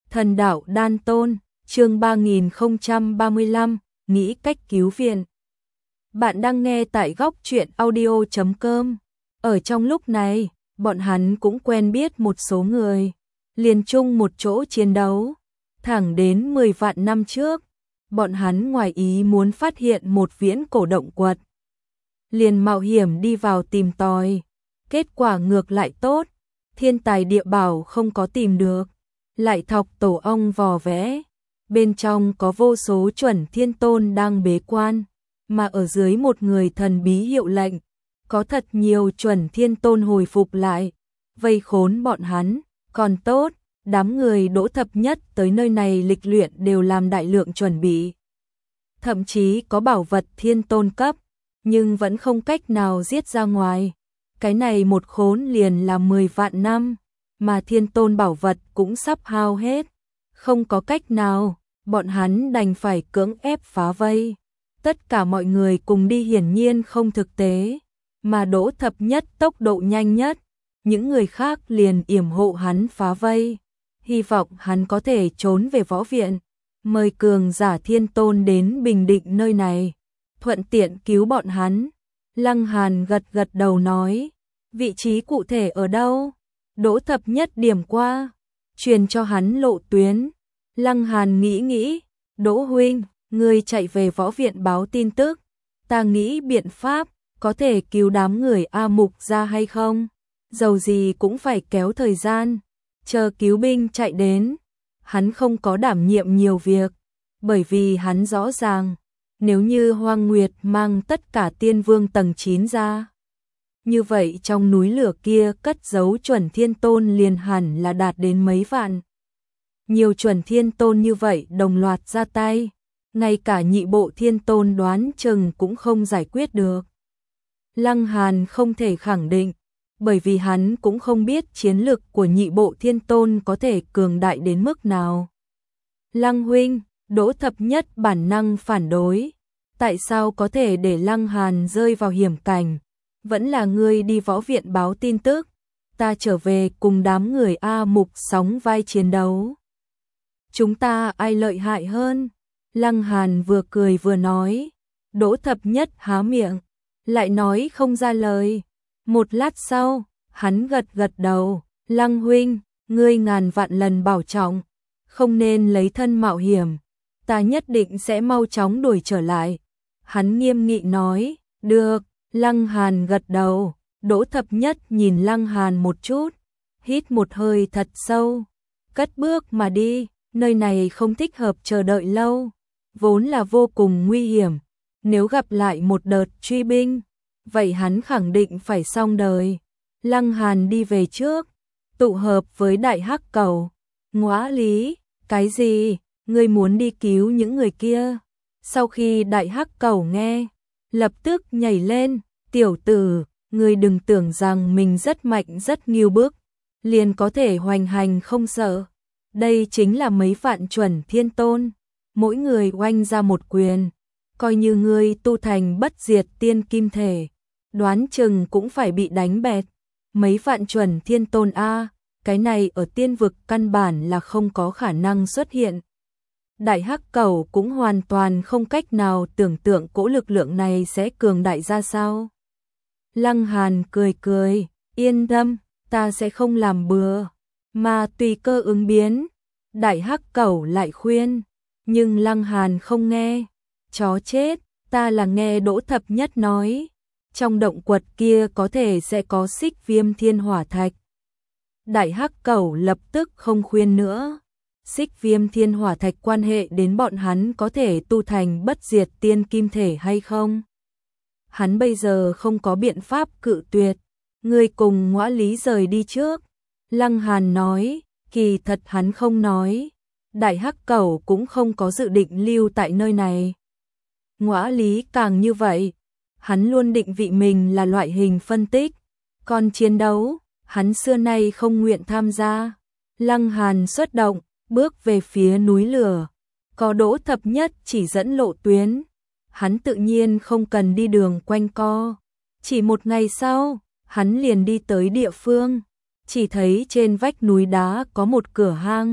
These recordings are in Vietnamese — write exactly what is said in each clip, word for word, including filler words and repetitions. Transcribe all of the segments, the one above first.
Thần đạo đan tôn, chương ba nghìn không trăm ba mươi lăm, nghĩ cách cứu viện. Bạn đang nghe tại góc truyện audio chấm com. Ở trong lúc này, bọn hắn cũng quen biết một số người, liền chung một chỗ chiến đấu. Thẳng đến mười vạn năm trước, bọn hắn ngoài ý muốn phát hiện một viễn cổ động quật. Liền mạo hiểm đi vào tìm tòi. Kết quả ngược lại tốt, thiên tài địa bảo không có tìm được. Lại thọc tổ ong vò vẽ, bên trong có vô số chuẩn thiên tôn đang bế quan, mà ở dưới một người thần bí hiệu lệnh, có thật nhiều chuẩn thiên tôn hồi phục lại, vây khốn bọn hắn, còn tốt, đám người Đỗ Thập Nhất tới nơi này lịch luyện đều làm đại lượng chuẩn bị. Thậm chí có bảo vật thiên tôn cấp, nhưng vẫn không cách nào giết ra ngoài. Cái này một khốn liền là mười vạn năm. Mà thiên tôn bảo vật cũng sắp hao hết, không có cách nào, bọn hắn đành phải cưỡng ép phá vây. Tất cả mọi người cùng đi hiển nhiên không thực tế, mà Đỗ Thập Nhất tốc độ nhanh nhất, những người khác liền yểm hộ hắn phá vây, hy vọng hắn có thể trốn về võ viện, mời cường giả thiên tôn đến bình định nơi này, thuận tiện cứu bọn hắn. Lăng Hàn gật gật đầu nói, vị trí cụ thể ở đâu? Đỗ Thập Nhất điểm qua, truyền cho hắn lộ tuyến. Lăng Hàn nghĩ nghĩ, Đỗ huynh, ngươi chạy về võ viện báo tin tức, ta nghĩ biện pháp, có thể cứu đám người A Mục ra hay không? Dầu gì cũng phải kéo thời gian, chờ cứu binh chạy đến. Hắn không có đảm nhiệm nhiều việc, bởi vì hắn rõ ràng, nếu như Hoang Nguyệt mang tất cả tiên vương tầng chín ra, như vậy trong núi lửa kia cất giấu chuẩn thiên tôn liền hẳn là đạt đến mấy vạn. Nhiều chuẩn thiên tôn như vậy đồng loạt ra tay, ngay cả nhị bộ thiên tôn đoán chừng cũng không giải quyết được. Lăng Hàn không thể khẳng định, bởi vì hắn cũng không biết chiến lực của nhị bộ thiên tôn có thể cường đại đến mức nào. Lăng huynh, Đỗ Thập Nhất bản năng phản đối, tại sao có thể để Lăng Hàn rơi vào hiểm cảnh? Vẫn là ngươi đi võ viện báo tin tức, ta trở về cùng đám người A Mục sóng vai chiến đấu. Chúng ta ai lợi hại hơn? Lăng Hàn vừa cười vừa nói. Đỗ Thập Nhất há miệng, lại nói không ra lời. Một lát sau, hắn gật gật đầu. Lăng huynh, ngươi ngàn vạn lần bảo trọng, không nên lấy thân mạo hiểm, ta nhất định sẽ mau chóng đuổi trở lại. Hắn nghiêm nghị nói, được. Lăng Hàn gật đầu, Đỗ Thập Nhất nhìn Lăng Hàn một chút, hít một hơi thật sâu, cất bước mà đi, nơi này không thích hợp chờ đợi lâu, vốn là vô cùng nguy hiểm, nếu gặp lại một đợt truy binh, vậy hắn khẳng định phải xong đời. Lăng Hàn đi về trước, tụ hợp với Đại Hắc Cầu. Ngõa Lý, cái gì, ngươi muốn đi cứu những người kia? Sau khi Đại Hắc Cầu nghe, lập tức nhảy lên, tiểu tử, ngươi đừng tưởng rằng mình rất mạnh rất nghiêu bức, liền có thể hoành hành không sợ. Đây chính là mấy vạn chuẩn thiên tôn, mỗi người oanh ra một quyền, coi như ngươi tu thành bất diệt tiên kim thể, đoán chừng cũng phải bị đánh bẹt. Mấy vạn chuẩn thiên tôn a, cái này ở tiên vực căn bản là không có khả năng xuất hiện. Đại Hắc Cầu cũng hoàn toàn không cách nào tưởng tượng cỗ lực lượng này sẽ cường đại ra sao. Lăng Hàn cười cười, yên tâm, ta sẽ không làm bừa, mà tùy cơ ứng biến. Đại Hắc Cầu lại khuyên, nhưng Lăng Hàn không nghe. Chó chết, ta là nghe Đỗ Thập Nhất nói, trong động quật kia có thể sẽ có xích viêm thiên hỏa thạch. Đại Hắc Cầu lập tức không khuyên nữa. Xích viêm thiên hỏa thạch quan hệ đến bọn hắn có thể tu thành bất diệt tiên kim thể hay không? Hắn bây giờ không có biện pháp cự tuyệt. Ngươi cùng Ngõa Lý rời đi trước. Lăng Hàn nói, kỳ thật hắn không nói. Đại Hắc Cầu cũng không có dự định lưu tại nơi này. Ngõa Lý càng như vậy, hắn luôn định vị mình là loại hình phân tích. Còn chiến đấu, hắn xưa nay không nguyện tham gia. Lăng Hàn xuất động, bước về phía núi lửa, có Đỗ Thập Nhất chỉ dẫn lộ tuyến, hắn tự nhiên không cần đi đường quanh co. Chỉ một ngày sau, hắn liền đi tới địa phương, chỉ thấy trên vách núi đá có một cửa hang,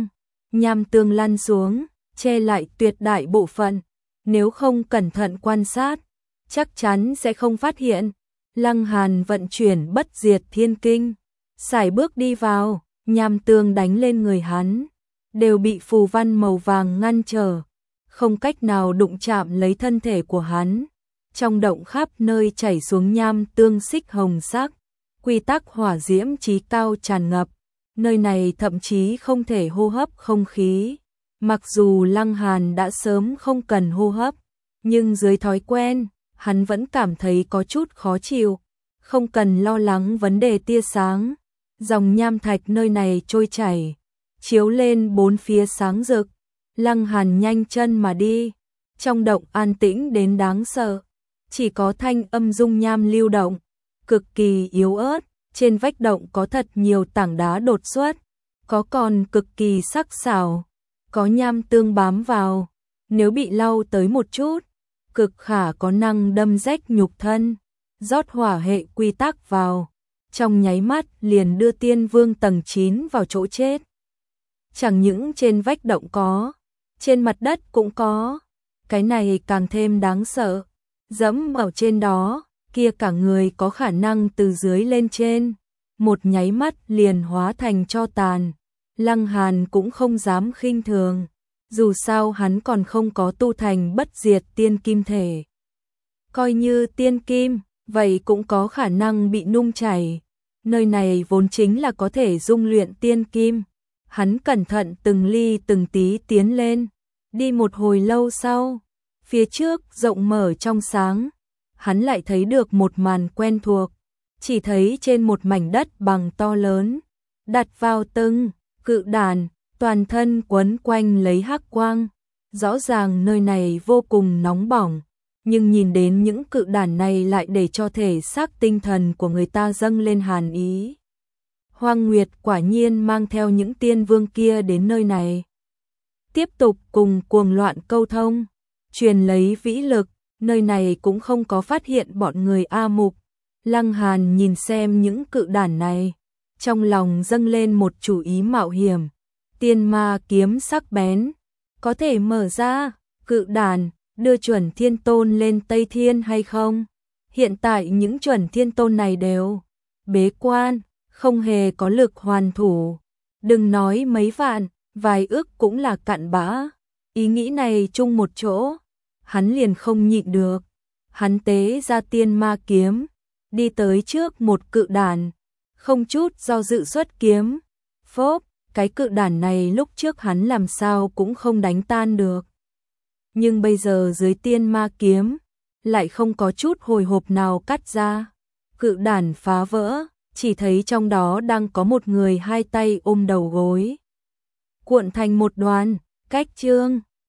nham tương lăn xuống, che lại tuyệt đại bộ phận, nếu không cẩn thận quan sát, chắc chắn sẽ không phát hiện. Lăng Hàn vận chuyển bất diệt thiên kinh, sải bước đi vào, nham tương đánh lên người hắn, đều bị phù văn màu vàng ngăn trở, không cách nào đụng chạm lấy thân thể của hắn. Trong động khắp nơi chảy xuống nham tương xích hồng sắc, quy tắc hỏa diễm chí cao tràn ngập, nơi này thậm chí không thể hô hấp không khí. Mặc dù Lăng Hàn đã sớm không cần hô hấp, nhưng dưới thói quen, hắn vẫn cảm thấy có chút khó chịu, không cần lo lắng vấn đề tia sáng. Dòng nham thạch nơi này trôi chảy, chiếu lên bốn phía sáng rực. Lăng Hàn nhanh chân mà đi, trong động an tĩnh đến đáng sợ, chỉ có thanh âm dung nham lưu động, cực kỳ yếu ớt. Trên vách động có thật nhiều tảng đá đột xuất, có còn cực kỳ sắc sảo, có nham tương bám vào, nếu bị lau tới một chút, cực khả có năng đâm rách nhục thân. Rót hỏa hệ quy tắc vào, trong nháy mắt liền đưa tiên vương tầng chín vào chỗ chết. Chẳng những trên vách động có, trên mặt đất cũng có, cái này càng thêm đáng sợ. Dẫm ở trên đó, kia cả người có khả năng từ dưới lên trên, một nháy mắt liền hóa thành tro tàn. Lăng Hàn cũng không dám khinh thường, dù sao hắn còn không có tu thành bất diệt tiên kim thể. Coi như tiên kim, vậy cũng có khả năng bị nung chảy. Nơi này vốn chính là có thể dung luyện tiên kim. Hắn cẩn thận từng ly từng tí tiến lên, đi một hồi lâu sau, phía trước rộng mở trong sáng, hắn lại thấy được một màn quen thuộc, chỉ thấy trên một mảnh đất bằng to lớn, đặt vào từng cự đàn, toàn thân quấn quanh lấy hắc quang. Rõ ràng nơi này vô cùng nóng bỏng, nhưng nhìn đến những cự đàn này lại để cho thể xác tinh thần của người ta dâng lên hàn ý. Hoang Nguyệt quả nhiên mang theo những tiên vương kia đến nơi này, tiếp tục cùng cuồng loạn câu thông, truyền lấy vĩ lực. Nơi này cũng không có phát hiện bọn người A Mục. Lăng Hàn nhìn xem những cự đàn này, trong lòng dâng lên một chủ ý mạo hiểm. Tiên ma kiếm sắc bén, có thể mở ra cự đàn, đưa chuẩn thiên tôn lên Tây Thiên hay không? Hiện tại những chuẩn thiên tôn này đều bế quan, không hề có lực hoàn thủ. Đừng nói mấy vạn, vài ức cũng là cặn bã. Ý nghĩ này chung một chỗ, hắn liền không nhịn được. Hắn tế ra tiên ma kiếm, đi tới trước một cự đàn, không chút do dự xuất kiếm. Phốp, cái cự đàn này lúc trước hắn làm sao cũng không đánh tan được. Nhưng bây giờ dưới tiên ma kiếm, lại không có chút hồi hộp nào cắt ra. Cự đàn phá vỡ, chỉ thấy trong đó đang có một người hai tay ôm đầu gối, cuộn thành một đoàn. Cách chương